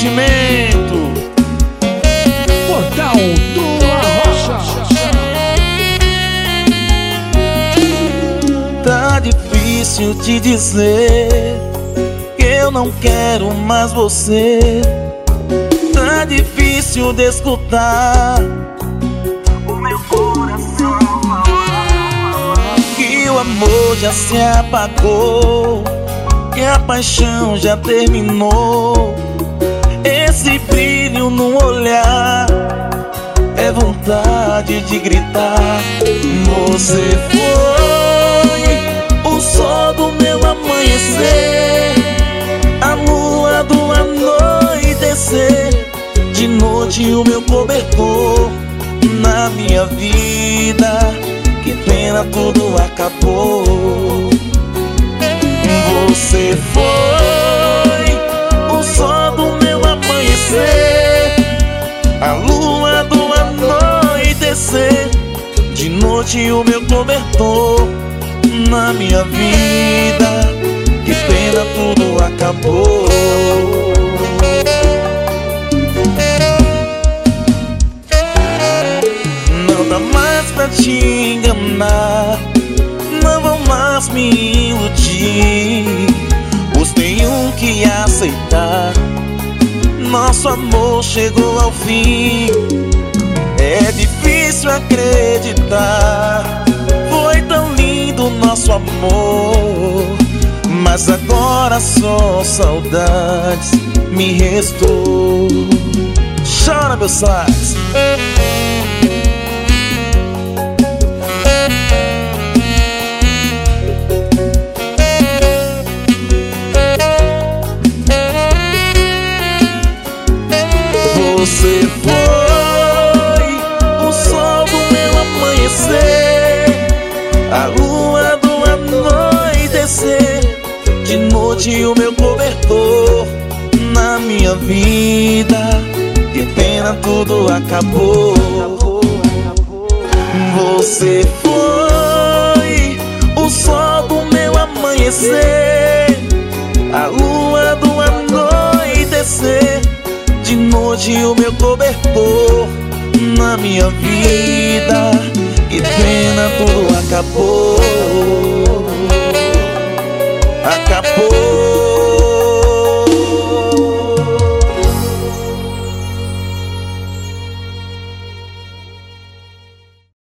sentimento. Portal do Arrocha. Tá difícil de dizer que eu não quero mais você. Tá difícil de escutar o meu coração falar que o amor já se apagou, que a paixão já terminou. Esse brilho no olhar é vontade de gritar. Você foi o sol do meu amanhecer, a lua do anoitecer, de noite o meu cobertor na minha vida. Que pena, tudo acabou. Você foi o sol do meu amanhecer, a lua do anoitecer, de noite o meu cobertor na minha vida. Que pena, tudo acabou. Não dá mais pra te enganar, não vou mais me iludir. Pois tenho que aceitar, nosso amor chegou ao fim. É difícil acreditar, foi tão lindo nosso amor, mas agora só saudades me restou. Chora, meu sax. Você foi o sol do meu amanhecer, a lua do anoitecer, de noite o meu cobertor na minha vida. Que pena, tudo acabou. Você foi o sol do meu amanhecer, a lua do anoitecer, de noite o meu cobertor na minha vida. Que pena, tudo acabou.